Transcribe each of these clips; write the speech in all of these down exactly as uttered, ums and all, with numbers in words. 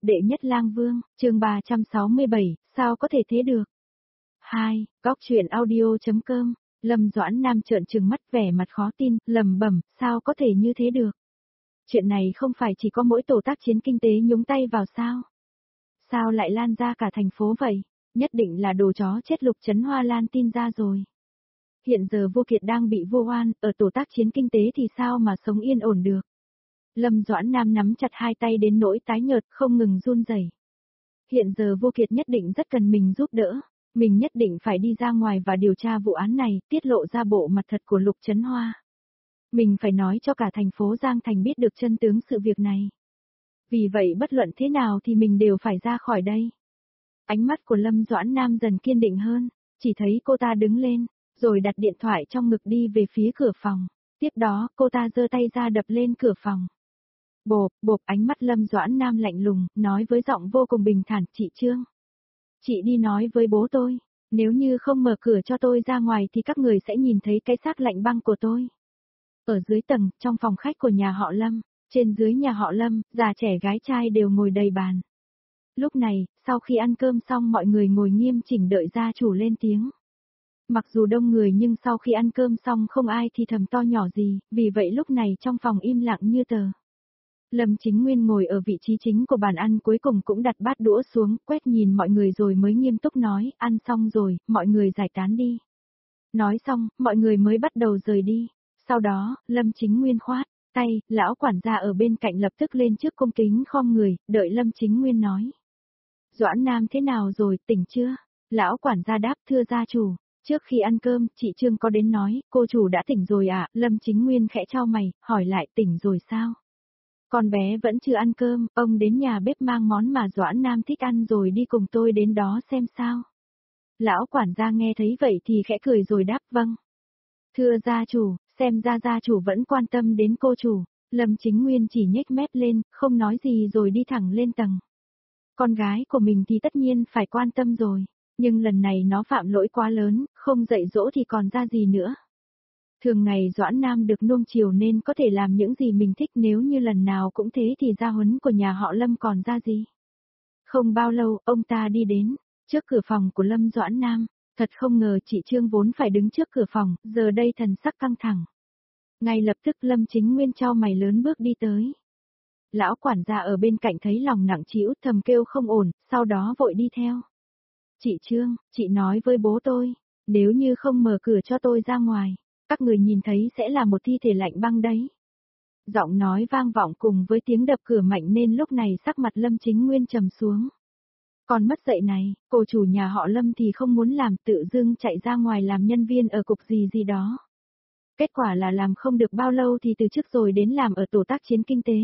đệ nhất lang vương, chương ba trăm sáu mươi bảy, sao có thể thế được? hai. Góc truyện audio.com, Lâm Doãn Nam trợn trừng mắt vẻ mặt khó tin, lẩm bẩm, sao có thể như thế được? Chuyện này không phải chỉ có mỗi tổ tác chiến kinh tế nhúng tay vào sao? Sao lại lan ra cả thành phố vậy? Nhất định là đồ chó chết Lục Trấn Hoa lan tin ra rồi. Hiện giờ Vô Kiệt đang bị vô oan, ở tổ tác chiến kinh tế thì sao mà sống yên ổn được? Lâm Doãn Nam nắm chặt hai tay đến nỗi tái nhợt, không ngừng run rẩy. Hiện giờ Vô Kiệt nhất định rất cần mình giúp đỡ, mình nhất định phải đi ra ngoài và điều tra vụ án này, tiết lộ ra bộ mặt thật của Lục Trấn Hoa. Mình phải nói cho cả thành phố Giang Thành biết được chân tướng sự việc này. Vì vậy bất luận thế nào thì mình đều phải ra khỏi đây. Ánh mắt của Lâm Doãn Nam dần kiên định hơn, chỉ thấy cô ta đứng lên, rồi đặt điện thoại trong ngực đi về phía cửa phòng. Tiếp đó cô ta giơ tay ra đập lên cửa phòng. Bộp, bộp, ánh mắt Lâm Doãn Nam lạnh lùng, nói với giọng vô cùng bình thản, chị Trương. Chị đi nói với bố tôi, nếu như không mở cửa cho tôi ra ngoài thì các người sẽ nhìn thấy cái xác lạnh băng của tôi. Ở dưới tầng, trong phòng khách của nhà họ Lâm, trên dưới nhà họ Lâm, già trẻ gái trai đều ngồi đầy bàn. Lúc này, sau khi ăn cơm xong mọi người ngồi nghiêm chỉnh đợi gia chủ lên tiếng. Mặc dù đông người nhưng sau khi ăn cơm xong không ai thì thầm to nhỏ gì, vì vậy lúc này trong phòng im lặng như tờ. Lâm Chính Nguyên ngồi ở vị trí chính của bàn ăn cuối cùng cũng đặt bát đũa xuống, quét nhìn mọi người rồi mới nghiêm túc nói, ăn xong rồi, mọi người giải tán đi. Nói xong, mọi người mới bắt đầu rời đi. Sau đó, Lâm Chính Nguyên khoát tay, lão quản gia ở bên cạnh lập tức lên trước cung kính khom người, đợi Lâm Chính Nguyên nói. Doãn Nam thế nào rồi, tỉnh chưa? Lão quản gia đáp, thưa gia chủ. Trước khi ăn cơm, chị Trương có đến nói, cô chủ đã tỉnh rồi à? Lâm Chính Nguyên khẽ chau mày, hỏi lại tỉnh rồi sao? Con bé vẫn chưa ăn cơm, ông đến nhà bếp mang món mà Doãn Nam thích ăn rồi đi cùng tôi đến đó xem sao. Lão quản gia nghe thấy vậy thì khẽ cười rồi đáp vâng. Thưa gia chủ, xem ra gia chủ vẫn quan tâm đến cô chủ. Lâm Chính Nguyên chỉ nhếch mép lên, không nói gì rồi đi thẳng lên tầng. Con gái của mình thì tất nhiên phải quan tâm rồi. Nhưng lần này nó phạm lỗi quá lớn, không dạy dỗ thì còn ra gì nữa. Thường ngày Doãn Nam được nuông chiều nên có thể làm những gì mình thích, nếu như lần nào cũng thế thì gia huấn của nhà họ Lâm còn ra gì. Không bao lâu, ông ta đi đến, trước cửa phòng của Lâm Doãn Nam. Thật không ngờ chị Trương vốn phải đứng trước cửa phòng, giờ đây thần sắc căng thẳng. Ngay lập tức Lâm Chính Nguyên chau mày lớn bước đi tới. Lão quản gia ở bên cạnh thấy lòng nặng trĩu thầm kêu không ổn, sau đó vội đi theo. Chị Trương, chị nói với bố tôi, nếu như không mở cửa cho tôi ra ngoài, các người nhìn thấy sẽ là một thi thể lạnh băng đấy. Giọng nói vang vọng cùng với tiếng đập cửa mạnh nên lúc này sắc mặt Lâm Chính Nguyên trầm xuống. Còn mất dạy này, cô chủ nhà họ Lâm thì không muốn làm, tự dưng chạy ra ngoài làm nhân viên ở cục gì gì đó. Kết quả là làm không được bao lâu thì từ chức rồi đến làm ở tổ tác chiến kinh tế.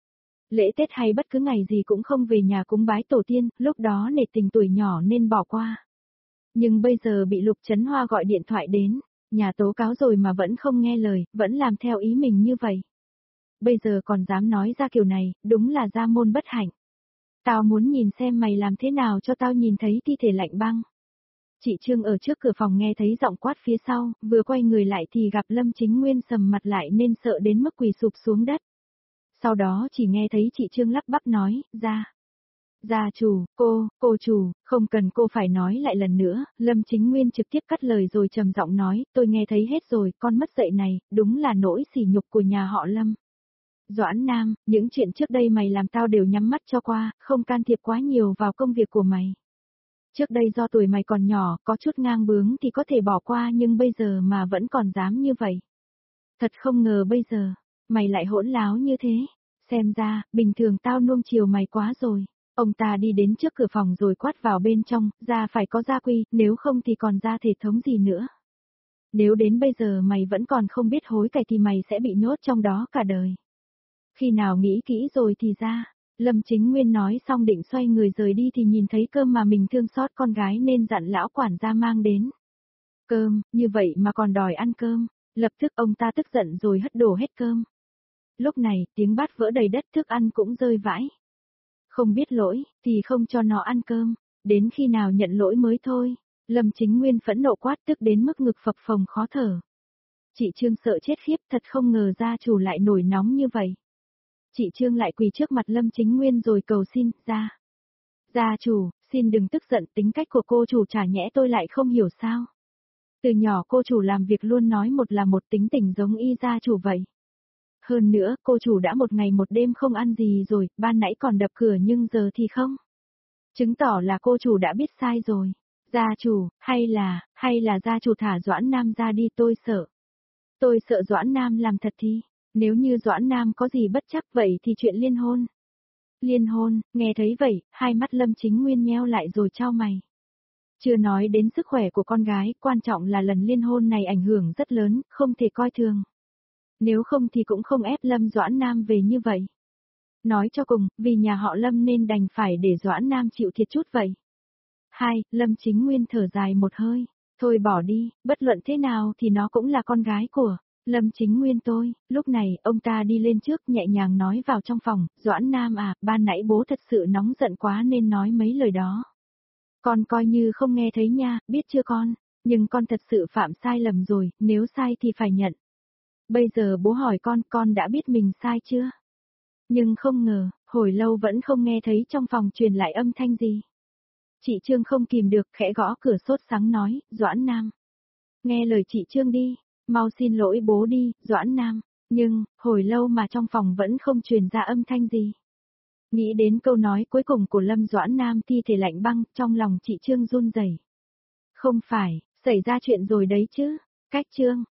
Lễ Tết hay bất cứ ngày gì cũng không về nhà cúng bái tổ tiên, lúc đó nể tình tuổi nhỏ nên bỏ qua. Nhưng bây giờ bị Lục Trấn Hoa gọi điện thoại đến, nhà tố cáo rồi mà vẫn không nghe lời, vẫn làm theo ý mình như vậy. Bây giờ còn dám nói ra kiểu này, đúng là gia môn bất hạnh. Tao muốn nhìn xem mày làm thế nào cho tao nhìn thấy thi thể lạnh băng. Chị Trương ở trước cửa phòng nghe thấy giọng quát phía sau, vừa quay người lại thì gặp Lâm Chính Nguyên sầm mặt lại nên sợ đến mức quỳ sụp xuống đất. Sau đó chỉ nghe thấy chị Trương lắp bắp nói, ra. Gia chủ, cô, cô chủ, không cần cô phải nói lại lần nữa, Lâm Chính Nguyên trực tiếp cắt lời rồi trầm giọng nói, tôi nghe thấy hết rồi, con mất dạy này, đúng là nỗi sỉ nhục của nhà họ Lâm. Doãn Nam, những chuyện trước đây mày làm tao đều nhắm mắt cho qua, không can thiệp quá nhiều vào công việc của mày. Trước đây do tuổi mày còn nhỏ, có chút ngang bướng thì có thể bỏ qua nhưng bây giờ mà vẫn còn dám như vậy. Thật không ngờ bây giờ, mày lại hỗn láo như thế. Xem ra, bình thường tao nuông chiều mày quá rồi. Ông ta đi đến trước cửa phòng rồi quát vào bên trong, ra phải có gia quy, nếu không thì còn ra thể thống gì nữa. Nếu đến bây giờ mày vẫn còn không biết hối cải thì mày sẽ bị nhốt trong đó cả đời. Khi nào nghĩ kỹ rồi thì ra. Lâm Chính Nguyên nói xong định xoay người rời đi thì nhìn thấy cơm mà mình thương xót con gái nên dặn lão quản gia mang đến. Cơm, như vậy mà còn đòi ăn cơm. Lập tức ông ta tức giận rồi hất đổ hết cơm. Lúc này, tiếng bát vỡ đầy đất, thức ăn cũng rơi vãi. Không biết lỗi, thì không cho nó ăn cơm, đến khi nào nhận lỗi mới thôi. Lâm Chính Nguyên phẫn nộ quát tức đến mức ngực phập phồng khó thở. Chị Trương sợ chết khiếp, thật không ngờ gia chủ lại nổi nóng như vậy. Chị Trương lại quỳ trước mặt Lâm Chính Nguyên rồi cầu xin, gia. Gia chủ, xin đừng tức giận, tính cách của cô chủ chả nhẽ tôi lại không hiểu sao. Từ nhỏ cô chủ làm việc luôn nói một là một, tính tình giống y gia chủ vậy. Hơn nữa, cô chủ đã một ngày một đêm không ăn gì rồi, ban nãy còn đập cửa nhưng giờ thì không. Chứng tỏ là cô chủ đã biết sai rồi. Gia chủ, hay là, hay là gia chủ thả Doãn Nam ra đi, tôi sợ. Tôi sợ Doãn Nam làm thật thì, nếu như Doãn Nam có gì bất chắc vậy thì chuyện liên hôn. Liên hôn, nghe thấy vậy, hai mắt Lâm Chính Nguyên nheo lại rồi chau mày. Chưa nói đến sức khỏe của con gái, quan trọng là lần liên hôn này ảnh hưởng rất lớn, không thể coi thường. Nếu không thì cũng không ép Lâm Doãn Nam về như vậy. Nói cho cùng, vì nhà họ Lâm nên đành phải để Doãn Nam chịu thiệt chút vậy. Hai, Lâm Chính Nguyên thở dài một hơi. Thôi bỏ đi, bất luận thế nào thì nó cũng là con gái của Lâm Chính Nguyên tôi. Lúc này, ông ta đi lên trước nhẹ nhàng nói vào trong phòng, Doãn Nam à, ban nãy bố thật sự nóng giận quá nên nói mấy lời đó. Con coi như không nghe thấy nha, biết chưa con? Nhưng con thật sự phạm sai lầm rồi, nếu sai thì phải nhận. Bây giờ bố hỏi con, con đã biết mình sai chưa? Nhưng không ngờ, hồi lâu vẫn không nghe thấy trong phòng truyền lại âm thanh gì. Chị Trương không kìm được, khẽ gõ cửa sốt sắng nói, Doãn Nam. Nghe lời chị Trương đi, mau xin lỗi bố đi, Doãn Nam. Nhưng, hồi lâu mà trong phòng vẫn không truyền ra âm thanh gì. Nghĩ đến câu nói cuối cùng của Lâm Doãn Nam thi thể lạnh băng, trong lòng chị Trương run rẩy. Không phải, xảy ra chuyện rồi đấy chứ, cách Trương.